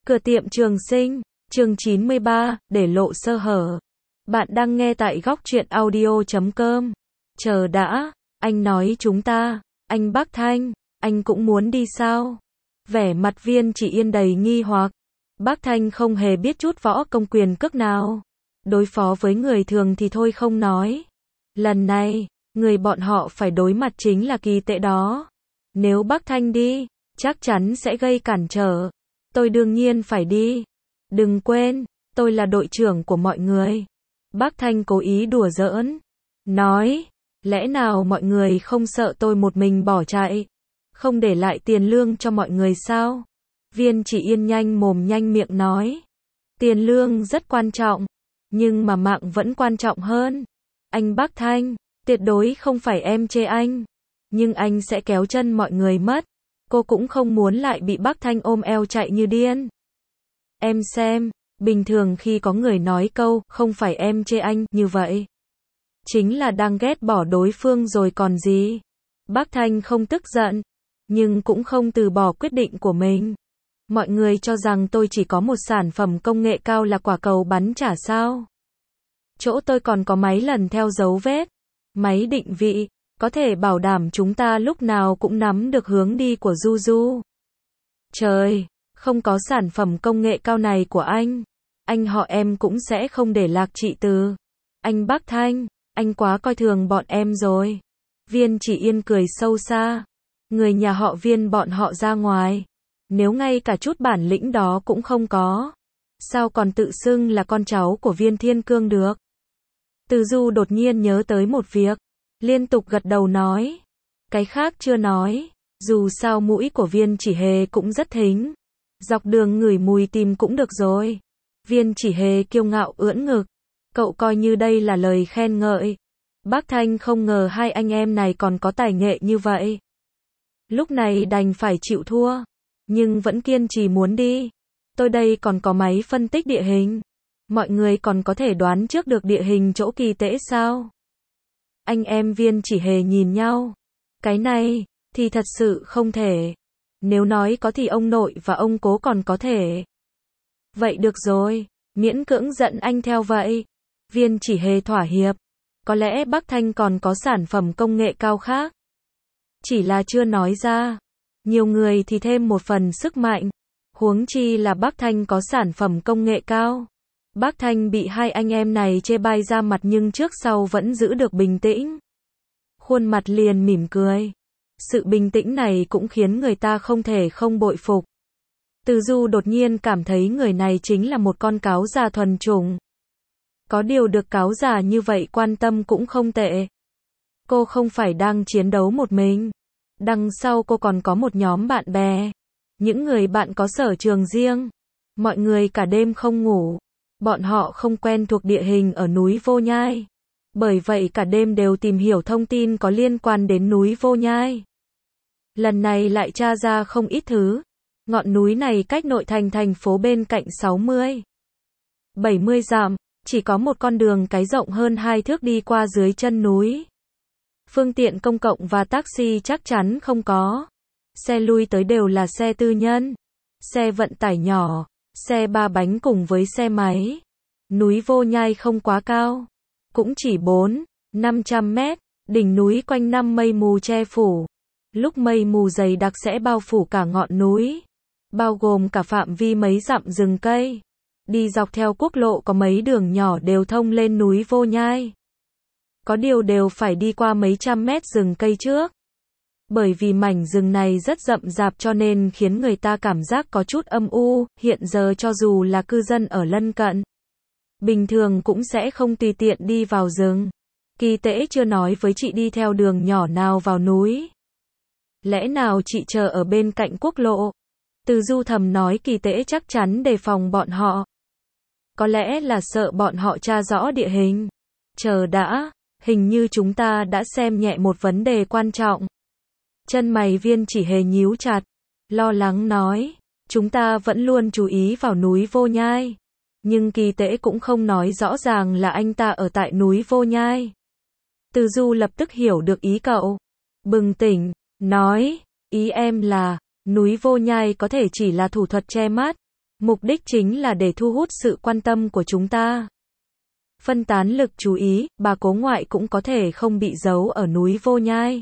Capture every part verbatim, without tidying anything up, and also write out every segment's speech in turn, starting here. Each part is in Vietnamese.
Cửa tiệm Trường Sinh, chương chín mươi ba, để lộ sơ hở. Bạn đang nghe tại góc truyện audio chấm com. Chờ đã, anh nói chúng ta, anh Bắc Thanh, anh cũng muốn đi sao? Vẻ mặt Viên Chỉ Yên đầy nghi hoặc. Bắc Thanh không hề biết chút võ công quyền cước nào. Đối phó với người thường thì thôi không nói. Lần này, người bọn họ phải đối mặt chính là Kỳ Tệ đó. Nếu Bắc Thanh đi, chắc chắn sẽ gây cản trở. Tôi đương nhiên phải đi. Đừng quên, tôi là đội trưởng của mọi người. Bắc Thanh cố ý đùa giỡn. Nói, lẽ nào mọi người không sợ tôi một mình bỏ chạy? Không để lại tiền lương cho mọi người sao? Viên Chỉ Yên nhanh mồm nhanh miệng nói. Tiền lương rất quan trọng, nhưng mà mạng vẫn quan trọng hơn. Anh Bắc Thanh, tuyệt đối không phải em chê anh. Nhưng anh sẽ kéo chân mọi người mất. Cô cũng không muốn lại bị Bắc Thanh ôm eo chạy như điên. Em xem, bình thường khi có người nói câu, không phải em chê anh, như vậy. Chính là đang ghét bỏ đối phương rồi còn gì. Bắc Thanh không tức giận, nhưng cũng không từ bỏ quyết định của mình. Mọi người cho rằng tôi chỉ có một sản phẩm công nghệ cao là quả cầu bắn chả sao. Chỗ tôi còn có máy lần theo dấu vết, máy định vị, có thể bảo đảm chúng ta lúc nào cũng nắm được hướng đi của Du Du. Trời, không có sản phẩm công nghệ cao này của anh, anh họ em cũng sẽ không để lạc chị Từ. Anh Bắc Thanh, anh quá coi thường bọn em rồi. Viên Chỉ Yên cười sâu xa. Người nhà họ Viên bọn họ ra ngoài. Nếu ngay cả chút bản lĩnh đó cũng không có, sao còn tự xưng là con cháu của Viên Thiên Cương được? Từ Du đột nhiên nhớ tới một việc, liên tục gật đầu nói. Cái khác chưa nói, dù sao mũi của Viên Chỉ Hề cũng rất thính. Dọc đường ngửi mùi tìm cũng được rồi. Viên Chỉ Hề kiêu ngạo ưỡn ngực. Cậu coi như đây là lời khen ngợi. Bắc Thanh không ngờ hai anh em này còn có tài nghệ như vậy. Lúc này đành phải chịu thua, nhưng vẫn kiên trì muốn đi. Tôi đây còn có máy phân tích địa hình. Mọi người còn có thể đoán trước được địa hình chỗ Kỳ Tễ sao? Anh em Viên Chỉ Hề nhìn nhau. Cái này, thì thật sự không thể. Nếu nói có thì ông nội và ông cố còn có thể. Vậy được rồi, miễn cưỡng dẫn anh theo vậy. Viên Chỉ Hề thỏa hiệp. Có lẽ Bắc Thanh còn có sản phẩm công nghệ cao khác. Chỉ là chưa nói ra. Nhiều người thì thêm một phần sức mạnh. Huống chi là Bắc Thanh có sản phẩm công nghệ cao. Bắc Thanh bị hai anh em này chê bai ra mặt nhưng trước sau vẫn giữ được bình tĩnh. Khuôn mặt liền mỉm cười. Sự bình tĩnh này cũng khiến người ta không thể không bội phục. Từ Du đột nhiên cảm thấy người này chính là một con cáo già thuần chủng. Có điều được cáo già như vậy quan tâm cũng không tệ. Cô không phải đang chiến đấu một mình. Đằng sau cô còn có một nhóm bạn bè. Những người bạn có sở trường riêng. Mọi người cả đêm không ngủ. Bọn họ không quen thuộc địa hình ở núi Vô Nhai. Bởi vậy cả đêm đều tìm hiểu thông tin có liên quan đến núi Vô Nhai. Lần này lại tra ra không ít thứ. Ngọn núi này cách nội thành thành phố bên cạnh sáu mươi, bảy mươi dặm, chỉ có một con đường cái rộng hơn hai thước đi qua dưới chân núi. Phương tiện công cộng và taxi chắc chắn không có. Xe lui tới đều là xe tư nhân, xe vận tải nhỏ, xe ba bánh cùng với xe máy. Núi Vô Nhai không quá cao, cũng chỉ bốn, năm trăm mét, đỉnh núi quanh năm mây mù che phủ. Lúc mây mù dày đặc sẽ bao phủ cả ngọn núi, bao gồm cả phạm vi mấy dặm rừng cây. Đi dọc theo quốc lộ có mấy đường nhỏ đều thông lên núi Vô Nhai. Có điều đều phải đi qua mấy trăm mét rừng cây trước. Bởi vì mảnh rừng này rất rậm rạp cho nên khiến người ta cảm giác có chút âm u. Hiện giờ cho dù là cư dân ở lân cận, bình thường cũng sẽ không tùy tiện đi vào rừng. Kỳ Tễ chưa nói với chị đi theo đường nhỏ nào vào núi. Lẽ nào chị chờ ở bên cạnh quốc lộ? Từ Du thầm nói Kỳ Tễ chắc chắn đề phòng bọn họ. Có lẽ là sợ bọn họ tra rõ địa hình. Chờ đã, hình như chúng ta đã xem nhẹ một vấn đề quan trọng. Chân mày Viên Chỉ Hề nhíu chặt, lo lắng nói, chúng ta vẫn luôn chú ý vào núi Vô Nhai. Nhưng Kỳ Tễ cũng không nói rõ ràng là anh ta ở tại núi Vô Nhai. Từ Du lập tức hiểu được ý cậu. Bừng tỉnh, nói, ý em là, núi Vô Nhai có thể chỉ là thủ thuật che mắt. Mục đích chính là để thu hút sự quan tâm của chúng ta. Phân tán lực chú ý, bà cố ngoại cũng có thể không bị giấu ở núi Vô Nhai,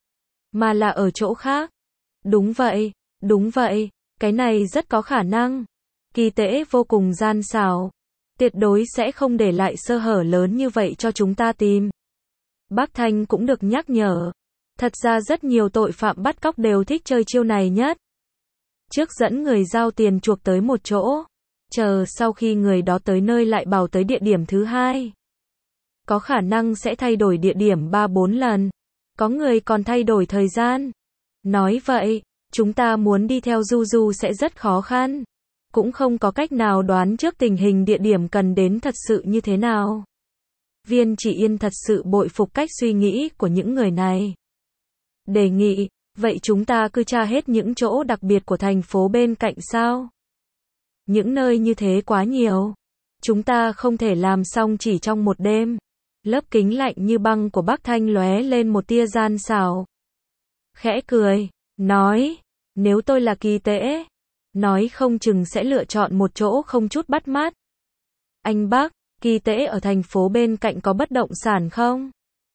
mà là ở chỗ khác. Đúng vậy, đúng vậy, cái này rất có khả năng. Kỳ Tễ vô cùng gian xảo, tuyệt đối sẽ không để lại sơ hở lớn như vậy cho chúng ta tìm. Bác Thanh cũng được nhắc nhở. Thật ra rất nhiều tội phạm bắt cóc đều thích chơi chiêu này nhất. Trước dẫn người giao tiền chuộc tới một chỗ, chờ sau khi người đó tới nơi lại bảo tới địa điểm thứ hai. Có khả năng sẽ thay đổi địa điểm ba bốn lần. Có người còn thay đổi thời gian. Nói vậy, chúng ta muốn đi theo Du Du sẽ rất khó khăn. Cũng không có cách nào đoán trước tình hình địa điểm cần đến thật sự như thế nào. Viên Chỉ Yên thật sự bội phục cách suy nghĩ của những người này. Đề nghị, vậy chúng ta cứ tra hết những chỗ đặc biệt của thành phố bên cạnh sao? Những nơi như thế quá nhiều. Chúng ta không thể làm xong chỉ trong một đêm. Lớp kính lạnh như băng của Bác Thanh lóe lên một tia gian xảo. Khẽ cười, nói, nếu tôi là Kỳ Tễ, nói không chừng sẽ lựa chọn một chỗ không chút bắt mắt. Anh Bác, Kỳ Tễ ở thành phố bên cạnh có bất động sản không?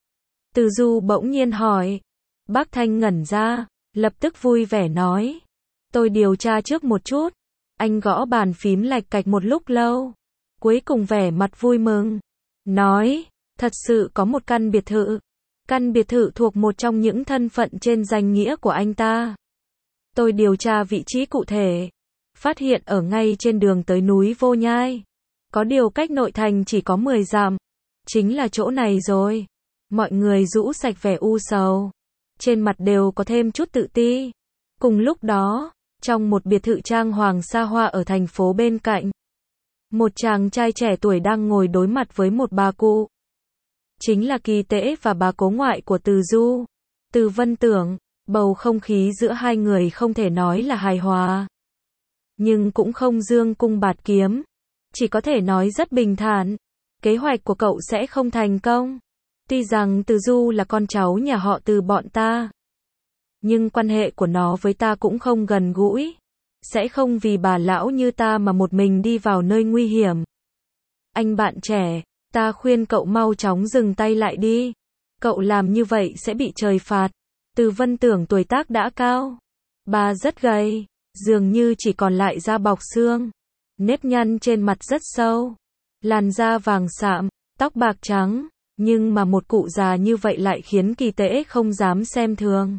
Từ Du bỗng nhiên hỏi. Bác Thanh ngẩn ra, lập tức vui vẻ nói. Tôi điều tra trước một chút. Anh gõ bàn phím lạch cạch một lúc lâu. Cuối cùng vẻ mặt vui mừng. Nói, thật sự có một căn biệt thự. Căn biệt thự thuộc một trong những thân phận trên danh nghĩa của anh ta. Tôi điều tra vị trí cụ thể. Phát hiện ở ngay trên đường tới núi Vô Nhai. Có điều cách nội thành chỉ có mười dặm. Chính là chỗ này rồi. Mọi người rũ sạch vẻ u sầu. Trên mặt đều có thêm chút tự ti. Cùng lúc đó, trong một biệt thự trang hoàng xa hoa ở thành phố bên cạnh, một chàng trai trẻ tuổi đang ngồi đối mặt với một bà cụ. Chính là Kỳ Tễ và bà cố ngoại của Từ Du. Từ Vân Tưởng, bầu không khí giữa hai người không thể nói là hài hòa. Nhưng cũng không dương cung bạt kiếm. Chỉ có thể nói rất bình thản. Kế hoạch của cậu sẽ không thành công. Tuy rằng Từ Du là con cháu nhà họ Từ bọn ta, nhưng quan hệ của nó với ta cũng không gần gũi. Sẽ không vì bà lão như ta mà một mình đi vào nơi nguy hiểm. Anh bạn trẻ, ta khuyên cậu mau chóng dừng tay lại đi. Cậu làm như vậy sẽ bị trời phạt. Từ Vân Tưởng tuổi tác đã cao. Bà rất gầy, dường như chỉ còn lại da bọc xương. Nếp nhăn trên mặt rất sâu. Làn da vàng sạm, tóc bạc trắng. Nhưng mà một cụ già như vậy lại khiến Kỳ Tễ không dám xem thường.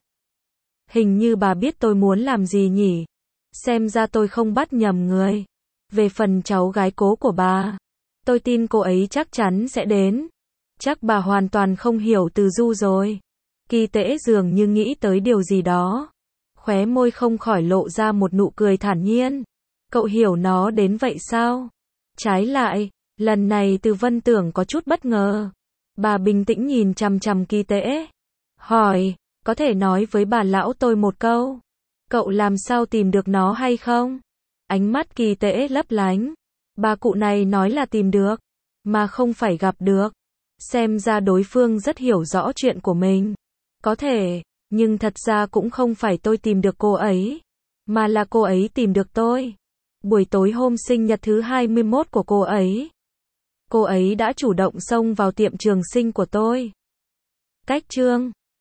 Hình như bà biết tôi muốn làm gì nhỉ? Xem ra tôi không bắt nhầm người. Về phần cháu gái cố của bà, tôi tin cô ấy chắc chắn sẽ đến. Chắc bà hoàn toàn không hiểu Từ Du rồi. Kỳ Tễ dường như nghĩ tới điều gì đó. Khóe môi không khỏi lộ ra một nụ cười thản nhiên. Cậu hiểu nó đến vậy sao? Trái lại, lần này Từ Vân Tưởng có chút bất ngờ. Bà bình tĩnh nhìn chằm chằm Kỳ Tễ. Hỏi, có thể nói với bà lão tôi một câu. Cậu làm sao tìm được nó hay không? Ánh mắt Kỳ Tễ lấp lánh. Bà cụ này nói là tìm được, mà không phải gặp được. Xem ra đối phương rất hiểu rõ chuyện của mình. Có thể, nhưng thật ra cũng không phải tôi tìm được cô ấy, mà là cô ấy tìm được tôi. Buổi tối hôm sinh nhật thứ hai mươi mốt của cô ấy, cô ấy đã chủ động xông vào tiệm trường sinh của tôi. Cách chương